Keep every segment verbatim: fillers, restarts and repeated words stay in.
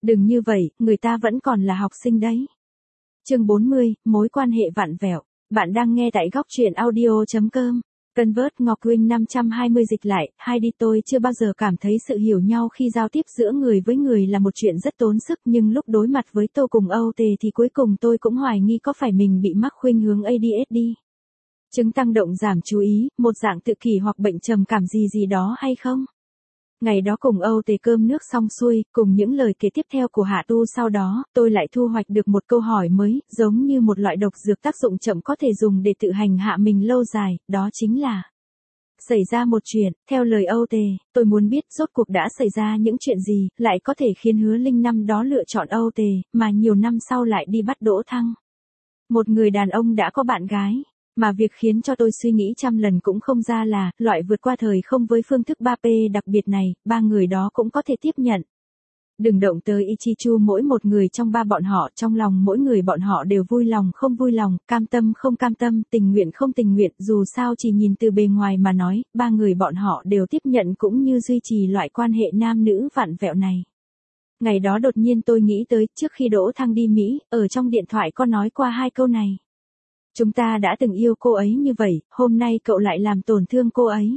Đừng như vậy, người ta vẫn còn là học sinh đấy. Chương bốn mươi, mối quan hệ vặn vẹo. Bạn đang nghe tại góc truyện audio chấm com. Convert Ngọc Quynh năm trăm hai mươi dịch lại, hai đi tôi chưa bao giờ cảm thấy sự hiểu nhau khi giao tiếp giữa người với người là một chuyện rất tốn sức, nhưng lúc đối mặt với Tô cùng Âu Tề thì cuối cùng tôi cũng hoài nghi có phải mình bị mắc khuynh hướng a đê ếch đê. Chứng tăng động giảm chú ý, một dạng tự kỷ hoặc bệnh trầm cảm gì gì đó hay không? Ngày đó cùng Âu Tề cơm nước xong xuôi, cùng những lời kể tiếp theo của Hạ Tu sau đó, tôi lại thu hoạch được một câu hỏi mới, giống như một loại độc dược tác dụng chậm có thể dùng để tự hành hạ mình lâu dài, đó chính là xảy ra một chuyện. Theo lời Âu Tề, tôi muốn biết rốt cuộc đã xảy ra những chuyện gì, lại có thể khiến Hứa Linh năm đó lựa chọn Âu Tề, mà nhiều năm sau lại đi bắt Đỗ Thăng. Một người đàn ông đã có bạn gái. Mà việc khiến cho tôi suy nghĩ trăm lần cũng không ra là, loại vượt qua thời không với phương thức ba P đặc biệt này, ba người đó cũng có thể tiếp nhận. Đừng động tới Ichichu, mỗi một người trong ba bọn họ, trong lòng mỗi người bọn họ đều vui lòng không vui lòng, cam tâm không cam tâm, tình nguyện không tình nguyện, dù sao chỉ nhìn từ bề ngoài mà nói, ba người bọn họ đều tiếp nhận cũng như duy trì loại quan hệ nam nữ vặn vẹo này. Ngày đó đột nhiên tôi nghĩ tới, trước khi Đỗ Thăng đi Mỹ, ở trong điện thoại có nói qua hai câu này. Chúng ta đã từng yêu cô ấy như vậy, hôm nay cậu lại làm tổn thương cô ấy.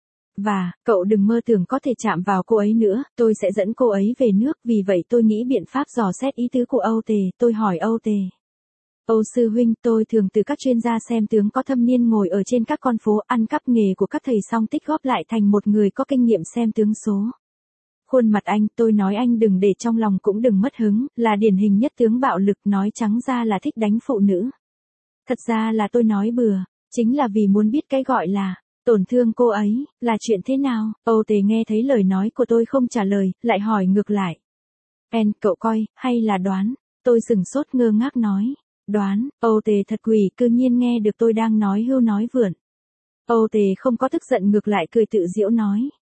Và, cậu đừng mơ tưởng có thể chạm vào cô ấy nữa, tôi sẽ dẫn cô ấy về nước, vì vậy tôi nghĩ biện pháp dò xét ý tứ của Âu Tề, tôi hỏi Âu Tề. Âu sư huynh, tôi thường từ các chuyên gia xem tướng có thâm niên ngồi ở trên các con phố ăn cắp nghề của các thầy xong tích góp lại thành một người có kinh nghiệm xem tướng số. Khuôn mặt anh, tôi nói anh đừng để trong lòng cũng đừng mất hứng, là điển hình nhất tướng bạo lực, nói trắng ra là thích đánh phụ nữ. Thật ra là tôi nói bừa, chính là vì muốn biết cái gọi là tổn thương cô ấy, là chuyện thế nào. Âu Tề nghe thấy lời nói của tôi không trả lời, lại hỏi ngược lại. En, cậu coi, hay là đoán? Tôi sừng sốt ngơ ngác nói. Đoán. Âu Tề thật quỷ, cư nhiên nghe được tôi đang nói hưu nói vượn. Âu Tề không có tức giận, ngược lại cười tự giễu nói.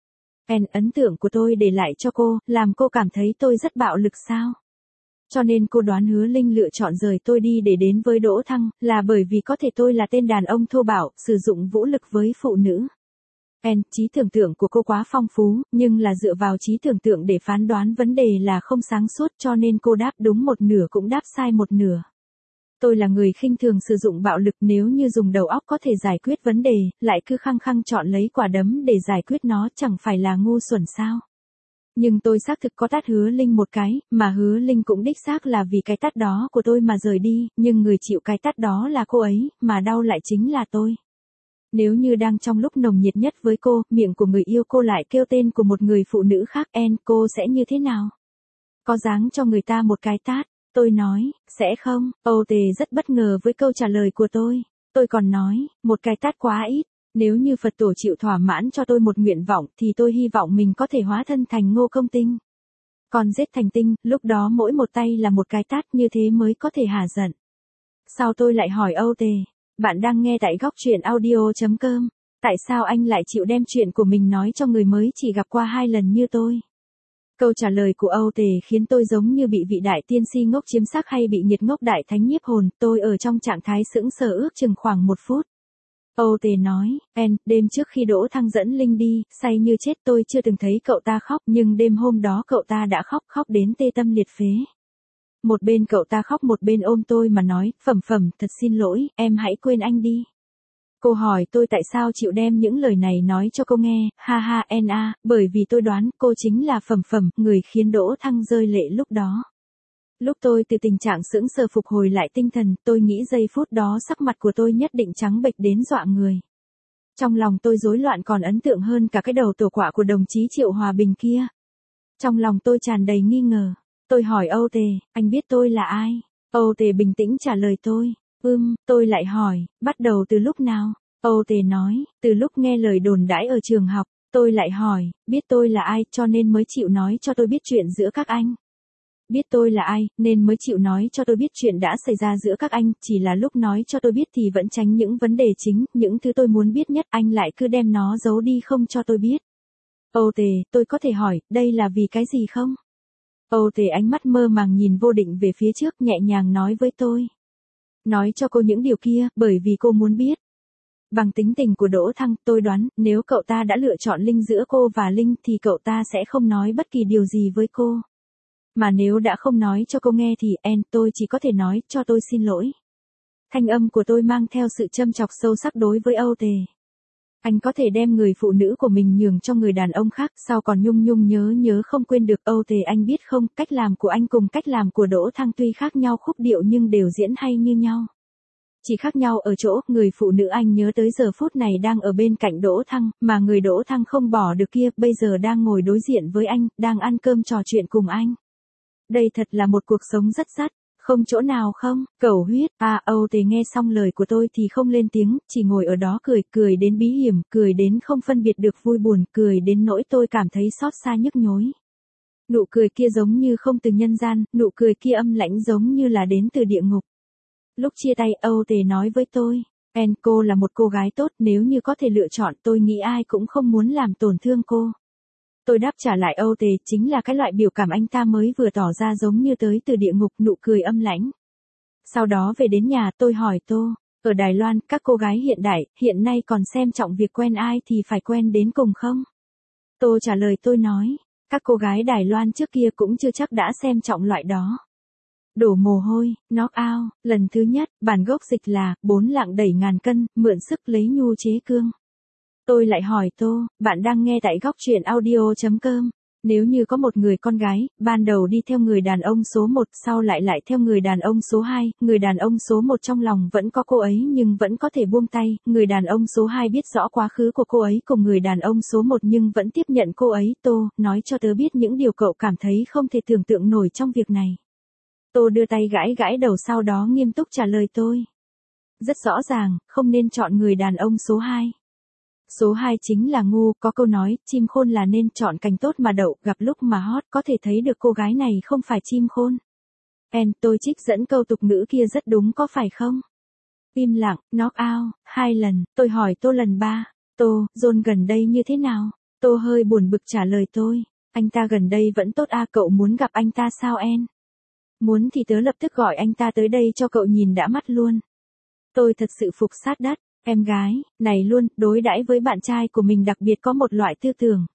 En, ấn tượng của tôi để lại cho cô, làm cô cảm thấy tôi rất bạo lực sao? Cho nên cô đoán Hứa Linh lựa chọn rời tôi đi để đến với Đỗ Thăng, là bởi vì có thể tôi là tên đàn ông thô bạo, sử dụng vũ lực với phụ nữ. En, trí tưởng tượng của cô quá phong phú, nhưng là dựa vào trí tưởng tượng để phán đoán vấn đề là không sáng suốt, cho nên cô đáp đúng một nửa cũng đáp sai một nửa. Tôi là người khinh thường sử dụng bạo lực, nếu như dùng đầu óc có thể giải quyết vấn đề, lại cứ khăng khăng chọn lấy quả đấm để giải quyết nó, chẳng phải là ngu xuẩn sao? Nhưng tôi xác thực có tát Hứa Linh một cái, mà Hứa Linh cũng đích xác là vì cái tát đó của tôi mà rời đi, nhưng người chịu cái tát đó là cô ấy, mà đau lại chính là tôi. Nếu như đang trong lúc nồng nhiệt nhất với cô, miệng của người yêu cô lại kêu tên của một người phụ nữ khác, En, cô sẽ như thế nào? Có dáng cho người ta một cái tát? Tôi nói, sẽ không. Âu Tề rất bất ngờ với câu trả lời của tôi. Tôi còn nói, một cái tát quá ít. Nếu như Phật tổ chịu thỏa mãn cho tôi một nguyện vọng thì tôi hy vọng mình có thể hóa thân thành Ngô Công Tinh. Còn giết thành Tinh, lúc đó mỗi một tay là một cái tát, như thế mới có thể hả giận. Sau tôi lại hỏi Âu Tề, bạn đang nghe tại góc truyện audio chấm com, tại sao anh lại chịu đem chuyện của mình nói cho người mới chỉ gặp qua hai lần như tôi? Câu trả lời của Âu Tề khiến tôi giống như bị vị đại tiên si ngốc chiếm xác hay bị nhiệt ngốc đại thánh nhiếp hồn, tôi ở trong trạng thái sững sờ ước chừng khoảng một phút. Âu Tề nói, En, đêm trước khi Đỗ Thăng dẫn Linh đi, say như chết, tôi chưa từng thấy cậu ta khóc, nhưng đêm hôm đó cậu ta đã khóc, khóc đến tê tâm liệt phế. Một bên cậu ta khóc, một bên ôm tôi mà nói, Phẩm Phẩm, thật xin lỗi, em hãy quên anh đi. Cô hỏi tôi tại sao chịu đem những lời này nói cho cô nghe, ha ha En a, bởi vì tôi đoán cô chính là Phẩm Phẩm, người khiến Đỗ Thăng rơi lệ lúc đó. Lúc tôi từ tình trạng sững sờ phục hồi lại tinh thần, tôi nghĩ giây phút đó sắc mặt của tôi nhất định trắng bệch đến dọa người. Trong lòng tôi rối loạn còn ấn tượng hơn cả cái đầu tổ quạ của đồng chí Triệu Hòa Bình kia. Trong lòng tôi tràn đầy nghi ngờ. Tôi hỏi Âu Tề, anh biết tôi là ai? Âu Tề bình tĩnh trả lời tôi. Ừm, tôi lại hỏi, bắt đầu từ lúc nào? Âu Tề nói, từ lúc nghe lời đồn đãi ở trường học. Tôi lại hỏi, biết tôi là ai cho nên mới chịu nói cho tôi biết chuyện giữa các anh. Biết tôi là ai, nên mới chịu nói cho tôi biết chuyện đã xảy ra giữa các anh, chỉ là lúc nói cho tôi biết thì vẫn tránh những vấn đề chính, những thứ tôi muốn biết nhất, anh lại cứ đem nó giấu đi không cho tôi biết. Âu Tề, tôi có thể hỏi, đây là vì cái gì không? Âu Tề ánh mắt mơ màng nhìn vô định về phía trước, nhẹ nhàng nói với tôi. Nói cho cô những điều kia, bởi vì cô muốn biết. Bằng tính tình của Đỗ Thăng, tôi đoán, nếu cậu ta đã lựa chọn Linh giữa cô và Linh thì cậu ta sẽ không nói bất kỳ điều gì với cô. Mà nếu đã không nói cho cô nghe thì en tôi chỉ có thể nói cho tôi xin lỗi. Thanh âm của tôi mang theo sự châm chọc sâu sắc đối với Âu Tề. Anh có thể đem người phụ nữ của mình nhường cho người đàn ông khác, sao còn nhung nhung nhớ nhớ không quên được. Âu Tề, anh biết không, cách làm của anh cùng cách làm của Đỗ Thăng tuy khác nhau khúc điệu nhưng đều diễn hay như nhau. Chỉ khác nhau ở chỗ, người phụ nữ anh nhớ tới giờ phút này đang ở bên cạnh Đỗ Thăng, mà người Đỗ Thăng không bỏ được kia, bây giờ đang ngồi đối diện với anh, đang ăn cơm trò chuyện cùng anh. Đây thật là một cuộc sống rất dắt. Không chỗ nào không, cầu huyết. À, Âu Tề nghe xong lời của tôi thì không lên tiếng, chỉ ngồi ở đó cười, cười đến bí hiểm, cười đến không phân biệt được vui buồn, cười đến nỗi tôi cảm thấy xót xa nhức nhối. Nụ cười kia giống như không từ nhân gian, nụ cười kia âm lãnh giống như là đến từ địa ngục. Lúc chia tay, Âu Tề nói với tôi, En, cô là một cô gái tốt, nếu như có thể lựa chọn tôi nghĩ ai cũng không muốn làm tổn thương cô. Tôi đáp trả lại Âu Tề, chính là cái loại biểu cảm anh ta mới vừa tỏ ra giống như tới từ địa ngục, nụ cười âm lãnh. Sau đó về đến nhà tôi hỏi Tô, ở Đài Loan, các cô gái hiện đại, hiện nay còn xem trọng việc quen ai thì phải quen đến cùng không? Tô trả lời tôi nói, các cô gái Đài Loan trước kia cũng chưa chắc đã xem trọng loại đó. Đổ mồ hôi, knock out, lần thứ nhất, bản gốc dịch là, bốn lạng đẩy ngàn cân, mượn sức lấy nhu chế cương. Tôi lại hỏi Tô, bạn đang nghe tại góc truyện audio.com. Nếu như có một người con gái, ban đầu đi theo người đàn ông số một, sau lại lại theo người đàn ông số hai, người đàn ông số một trong lòng vẫn có cô ấy nhưng vẫn có thể buông tay, người đàn ông số hai biết rõ quá khứ của cô ấy cùng người đàn ông số một nhưng vẫn tiếp nhận cô ấy. Tô, nói cho tớ biết những điều cậu cảm thấy không thể tưởng tượng nổi trong việc này. Tô đưa tay gãi gãi đầu sau đó nghiêm túc trả lời tôi. Rất rõ ràng, không nên chọn người đàn ông số hai. Số hai chính là ngu, có câu nói, chim khôn là nên chọn cành tốt mà đậu, gặp lúc mà hot, có thể thấy được cô gái này không phải chim khôn. En, tôi trích dẫn câu tục ngữ kia rất đúng có phải không? Im lặng, knock out, hai lần, tôi hỏi Tô lần ba, Tô, John gần đây như thế nào? Tô hơi buồn bực trả lời tôi, anh ta gần đây vẫn tốt à, cậu muốn gặp anh ta sao En? Muốn thì tớ lập tức gọi anh ta tới đây cho cậu nhìn đã mắt luôn. Tôi thật sự phục sát đất. Em gái, này luôn, đối đãi với bạn trai của mình đặc biệt có một loại tư tưởng.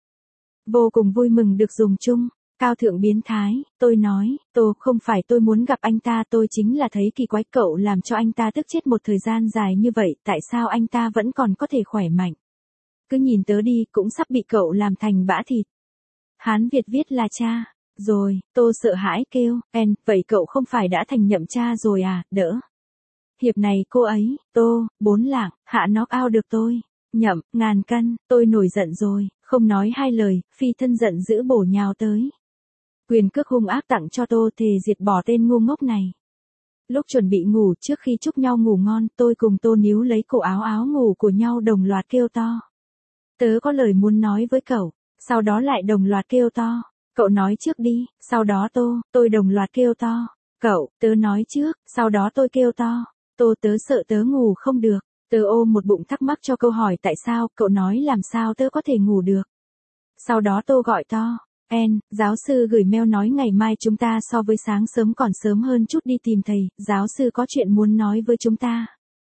Vô cùng vui mừng được dùng chung, cao thượng biến thái, tôi nói, Tô, không phải tôi muốn gặp anh ta, tôi chính là thấy kỳ quái cậu làm cho anh ta tức chết một thời gian dài như vậy, tại sao anh ta vẫn còn có thể khỏe mạnh. Cứ nhìn tớ đi, cũng sắp bị cậu làm thành bã thịt. Hán Việt viết là cha, rồi, Tô sợ hãi kêu, En, vậy cậu không phải đã thành nhậm cha rồi à, đỡ. Hiệp này cô ấy, Tô, bốn lạng, hạ knock out được tôi. Nhậm, ngàn cân, tôi nổi giận rồi, không nói hai lời, phi thân giận dữ bổ nhào tới. Quyền cước hung ác tặng cho Tô, thề diệt bỏ tên ngu ngốc này. Lúc chuẩn bị ngủ, trước khi chúc nhau ngủ ngon, tôi cùng Tô níu lấy cổ áo áo ngủ của nhau đồng loạt kêu to. Tớ có lời muốn nói với cậu, sau đó lại đồng loạt kêu to. Cậu nói trước đi, sau đó Tô, tôi đồng loạt kêu to. Cậu, tớ nói trước, sau đó tôi kêu to. Tô, tớ sợ tớ ngủ không được. Tớ ôm một bụng thắc mắc cho câu hỏi tại sao, cậu nói làm sao tớ có thể ngủ được. Sau đó Tô gọi to, En, giáo sư gửi mail nói ngày mai chúng ta so với sáng sớm còn sớm hơn chút đi tìm thầy, giáo sư có chuyện muốn nói với chúng ta.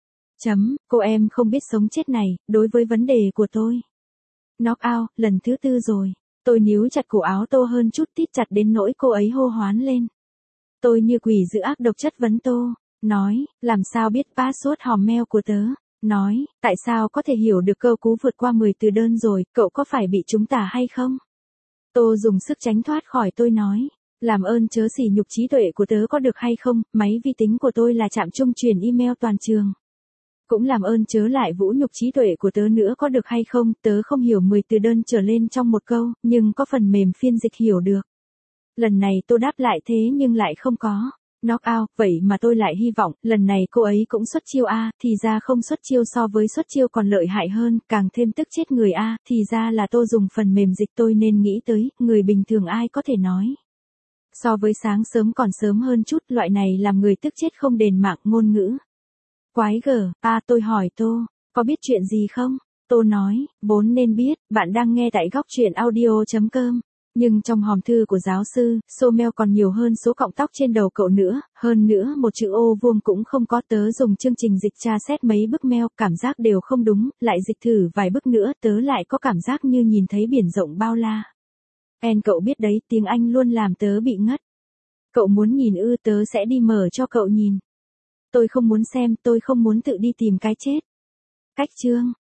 Chấm, cô em không biết sống chết này, đối với vấn đề của tôi. Knock out, lần thứ tư rồi. Tôi níu chặt cổ áo Tô hơn chút tít chặt đến nỗi cô ấy hô hoán lên. Tôi như quỷ dữ ác độc chất vấn Tô. Nói, làm sao biết password hòm mail của tớ? Nói, tại sao có thể hiểu được câu cú vượt qua mười từ đơn rồi, cậu có phải bị chúng tả hay không? Tô dùng sức tránh thoát khỏi tôi nói, làm ơn chớ sỉ nhục trí tuệ của tớ có được hay không, máy vi tính của tôi là trạm trung truyền email toàn trường. Cũng làm ơn chớ lại vũ nhục trí tuệ của tớ nữa có được hay không, tớ không hiểu mười từ đơn trở lên trong một câu, nhưng có phần mềm phiên dịch hiểu được. Lần này tôi đáp lại thế nhưng lại không có. Knock out, vậy mà tôi lại hy vọng, lần này cô ấy cũng xuất chiêu a, thì ra không xuất chiêu so với xuất chiêu còn lợi hại hơn, càng thêm tức chết người a, thì ra là tôi dùng phần mềm dịch tôi nên nghĩ tới, người bình thường ai có thể nói. So với sáng sớm còn sớm hơn chút, loại này làm người tức chết không đền mạng ngôn ngữ. Quái gở, a tôi hỏi Tô, có biết chuyện gì không? Tô nói, vốn nên biết, bạn đang nghe tại góc truyện audio.com. Nhưng trong hòm thư của giáo sư, số mail còn nhiều hơn số cọng tóc trên đầu cậu nữa, hơn nữa một chữ ô vuông cũng không có. Tớ dùng chương trình dịch tra xét mấy bức mail, cảm giác đều không đúng, lại dịch thử vài bức nữa, tớ lại có cảm giác như nhìn thấy biển rộng bao la. En cậu biết đấy, tiếng Anh luôn làm tớ bị ngất. Cậu muốn nhìn ư, tớ sẽ đi mở cho cậu nhìn. Tôi không muốn xem, tôi không muốn tự đi tìm cái chết. Cách chương